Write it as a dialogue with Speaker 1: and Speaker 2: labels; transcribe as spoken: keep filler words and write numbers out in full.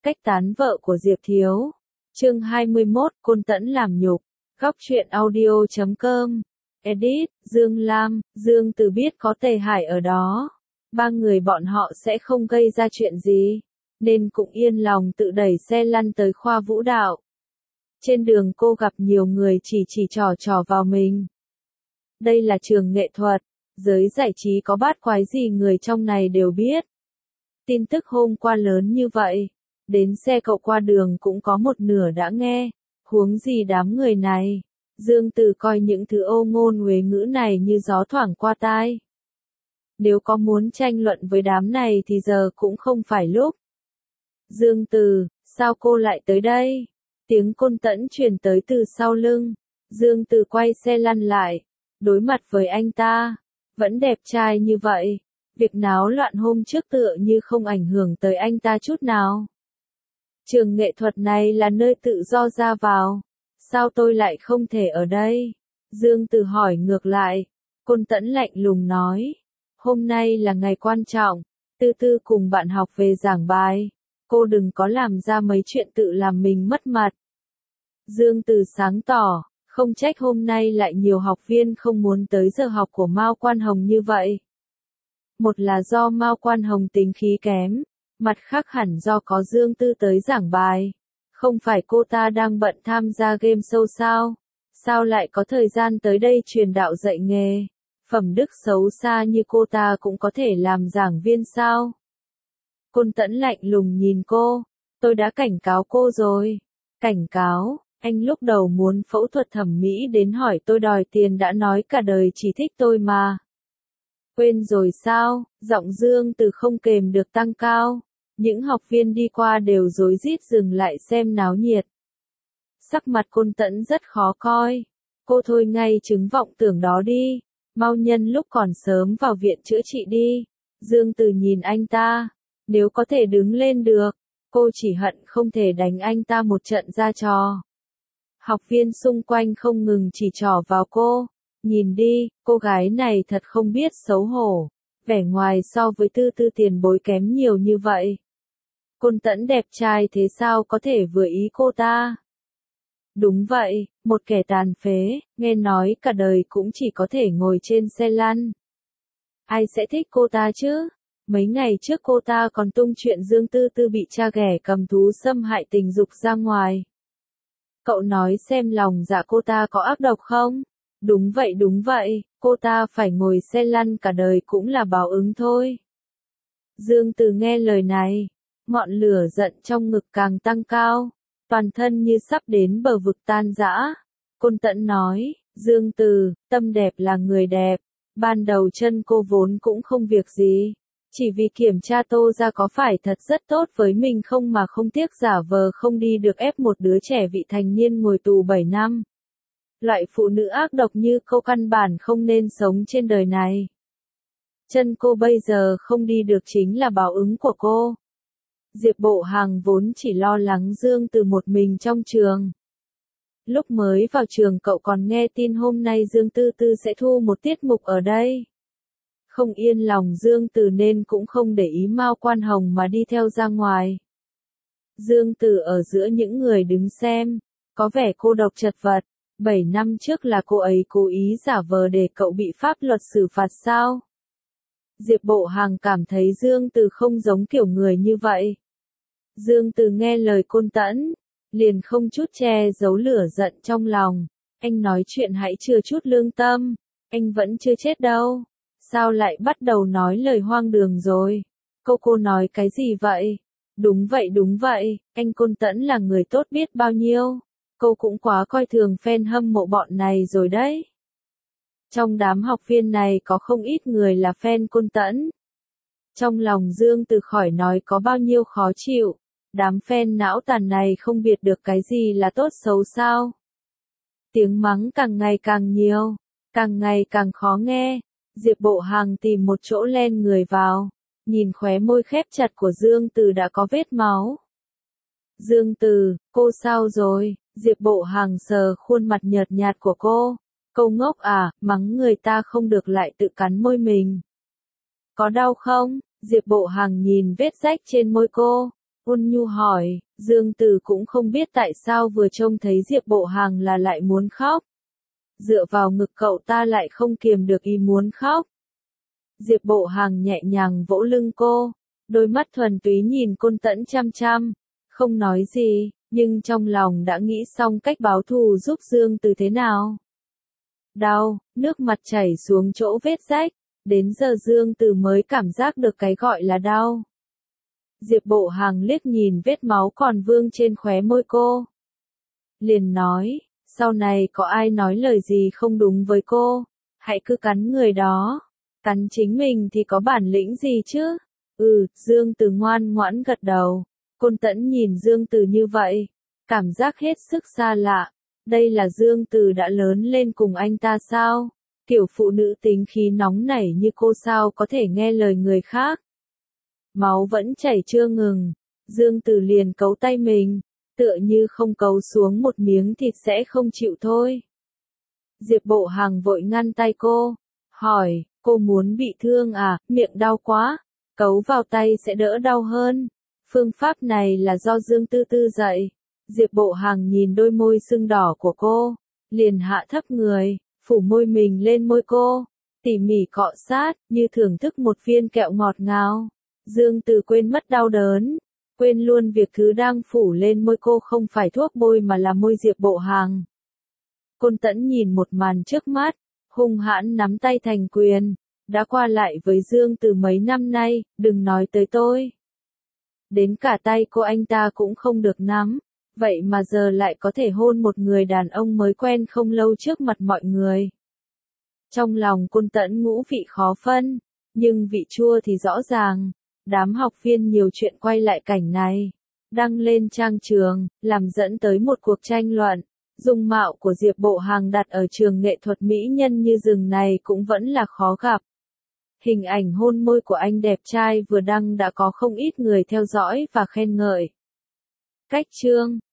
Speaker 1: Cách tán vợ của Diệp Thiếu. Chương hai mươi mốt, Côn Tẫn làm nhục. Góc truyện audio chấm com. Edit, Dương Lam, Dương Từ biết có Tề Hải ở đó. Ba người bọn họ sẽ không gây ra chuyện gì, nên cũng yên lòng tự đẩy xe lăn tới khoa vũ đạo. Trên đường cô gặp nhiều người chỉ chỉ trò trò vào mình. Đây là trường nghệ thuật, giới giải trí có bát quái gì người trong này đều biết. Tin tức hôm qua lớn như vậy, đến xe cậu qua đường cũng có một nửa đã nghe, huống gì đám người này. Dương Từ coi những thứ ô ngôn uế ngữ này như gió thoảng qua tai. Nếu có muốn tranh luận với đám này thì giờ cũng không phải lúc. Dương Từ, sao cô lại tới đây? Tiếng Côn Tẫn truyền tới từ sau lưng. Dương Từ quay xe lăn lại, đối mặt với anh ta. Vẫn đẹp trai như vậy, việc náo loạn hôm trước tựa như không ảnh hưởng tới anh ta chút nào. Trường nghệ thuật này là nơi tự do ra vào, sao tôi lại không thể ở đây? Dương Từ hỏi ngược lại. Côn Tẫn lạnh lùng nói, hôm nay là ngày quan trọng, Tư Tư cùng bạn học về giảng bài, cô đừng có làm ra mấy chuyện tự làm mình mất mặt. Dương Từ sáng tỏ, không trách hôm nay lại nhiều học viên không muốn tới giờ học của Mao Quan Hồng như vậy. Một là do Mao Quan Hồng tính khí kém, mặt khác hẳn do có Dương Tư tới giảng bài. Không phải cô ta đang bận tham gia game show sao? Sao lại có thời gian tới đây truyền đạo dạy nghề? Phẩm đức xấu xa như cô ta cũng có thể làm giảng viên sao? Côn Tẫn lạnh lùng nhìn cô, tôi đã cảnh cáo cô rồi. Cảnh cáo, anh lúc đầu muốn phẫu thuật thẩm mỹ đến hỏi tôi đòi tiền đã nói cả đời chỉ thích tôi mà. Quên rồi sao? Giọng Dương Từ không kềm được tăng cao. Những học viên đi qua đều rối rít dừng lại xem náo nhiệt. Sắc mặt Côn Tẫn rất khó coi. Cô thôi ngay chứng vọng tưởng đó đi. Mau nhân lúc còn sớm vào viện chữa trị đi. Dương Từ nhìn anh ta. Nếu có thể đứng lên được, cô chỉ hận không thể đánh anh ta một trận ra trò. Học viên xung quanh không ngừng chỉ trỏ vào cô. Nhìn đi, cô gái này thật không biết xấu hổ. Vẻ ngoài so với Tư Tư tiền bối kém nhiều như vậy. Côn Tẫn đẹp trai thế sao có thể vừa ý cô ta? Đúng vậy, một kẻ tàn phế, nghe nói cả đời cũng chỉ có thể ngồi trên xe lăn. Ai sẽ thích cô ta chứ? Mấy ngày trước cô ta còn tung chuyện Dương Tư Tư bị cha ghẻ cầm thú xâm hại tình dục ra ngoài. Cậu nói xem lòng dạ cô ta có ác độc không? Đúng vậy đúng vậy, cô ta phải ngồi xe lăn cả đời cũng là báo ứng thôi. Dương Từ nghe lời này, ngọn lửa giận trong ngực càng tăng cao, toàn thân như sắp đến bờ vực tan rã. Côn Tẫn nói, Dương Từ, tâm đẹp là người đẹp, ban đầu chân cô vốn cũng không việc gì. Chỉ vì kiểm tra Tô ra có phải thật rất tốt với mình không mà không tiếc giả vờ không đi được ép một đứa trẻ vị thành niên ngồi tù bảy năm. Loại phụ nữ ác độc như cô căn bản không nên sống trên đời này. Chân cô bây giờ không đi được chính là báo ứng của cô. Diệp Bộ Hằng vốn chỉ lo lắng Dương Từ một mình trong trường. Lúc mới vào trường cậu còn nghe tin hôm nay Dương Tư Tư sẽ thu một tiết mục ở đây. Không yên lòng Dương Từ nên cũng không để ý Mao Quan Hồng mà đi theo ra ngoài. Dương Từ ở giữa những người đứng xem, có vẻ cô độc chật vật. Bảy năm trước là cô ấy cố ý giả vờ để cậu bị pháp luật xử phạt sao? Diệp Bộ Hằng cảm thấy Dương Từ không giống kiểu người như vậy. Dương Từ nghe lời Côn Tẫn, liền không chút che giấu lửa giận trong lòng. Anh nói chuyện hãy chừa chút lương tâm, anh vẫn chưa chết đâu. Sao lại bắt đầu nói lời hoang đường rồi? Cô cô nói cái gì vậy? Đúng vậy đúng vậy, anh Côn Tẫn là người tốt biết bao nhiêu. Cô cũng quá coi thường fan hâm mộ bọn này rồi đấy. Trong đám học viên này có không ít người là fan Côn Tẫn. Trong lòng Dương Từ khỏi nói có bao nhiêu khó chịu. Đám fan não tàn này không biết được cái gì là tốt xấu sao. Tiếng mắng càng ngày càng nhiều, càng ngày càng khó nghe. Diệp Bộ Hằng tìm một chỗ len người vào, nhìn khóe môi khép chặt của Dương Từ đã có vết máu. Dương Từ, cô sao rồi? Diệp Bộ Hằng sờ khuôn mặt nhợt nhạt của cô. Cô ngốc à, mắng người ta không được lại tự cắn môi mình. Có đau không? Diệp Bộ Hằng nhìn vết rách trên môi cô. Ôn nhu hỏi, Dương Từ cũng không biết tại sao vừa trông thấy Diệp Bộ Hàng là lại muốn khóc. Dựa vào ngực cậu ta lại không kiềm được ý muốn khóc. Diệp Bộ Hàng nhẹ nhàng vỗ lưng cô, đôi mắt thuần túy nhìn Côn Tẫn chăm chăm, không nói gì, nhưng trong lòng đã nghĩ xong cách báo thù giúp Dương Từ thế nào. Đau, nước mặt chảy xuống chỗ vết rách, đến giờ Dương Từ mới cảm giác được cái gọi là đau. Diệp Bộ Hàng liếc nhìn vết máu còn vương trên khóe môi cô. Liền nói, sau này có ai nói lời gì không đúng với cô, hãy cứ cắn người đó. Cắn chính mình thì có bản lĩnh gì chứ? Ừ, Dương Từ ngoan ngoãn gật đầu. Côn Tẫn nhìn Dương Từ như vậy, cảm giác hết sức xa lạ. Đây là Dương Từ đã lớn lên cùng anh ta sao? Kiểu phụ nữ tính khí nóng nảy như cô sao có thể nghe lời người khác? Máu vẫn chảy chưa ngừng. Dương Từ liền cấu tay mình, tựa như không cấu xuống một miếng thịt sẽ không chịu thôi. Diệp Bộ Hàng vội ngăn tay cô, hỏi, cô muốn bị thương à, miệng đau quá, cấu vào tay sẽ đỡ đau hơn. Phương pháp này là do Dương Tư Tư dạy. Diệp Bộ Hàng nhìn đôi môi sưng đỏ của cô, liền hạ thấp người, phủ môi mình lên môi cô, tỉ mỉ cọ sát, như thưởng thức một viên kẹo ngọt ngào. Dương Từ quên mất đau đớn, quên luôn việc thứ đang phủ lên môi cô không phải thuốc bôi mà là môi Diệp Bộ Hàng. Côn Tẫn nhìn một màn trước mắt, hung hãn nắm tay thành quyền, đã qua lại với Dương Từ mấy năm nay, đừng nói tới tôi. Đến cả tay cô anh ta cũng không được nắm, vậy mà giờ lại có thể hôn một người đàn ông mới quen không lâu trước mặt mọi người. Trong lòng Côn Tẫn ngũ vị khó phân, nhưng vị chua thì rõ ràng. Đám học viên nhiều chuyện quay lại cảnh này, đăng lên trang trường, làm dẫn tới một cuộc tranh luận. Dung mạo của Diệp Bộ Hàng đặt ở trường nghệ thuật mỹ nhân như rừng này cũng vẫn là khó gặp. Hình ảnh hôn môi của anh đẹp trai vừa đăng đã có không ít người theo dõi và khen ngợi. Cách chương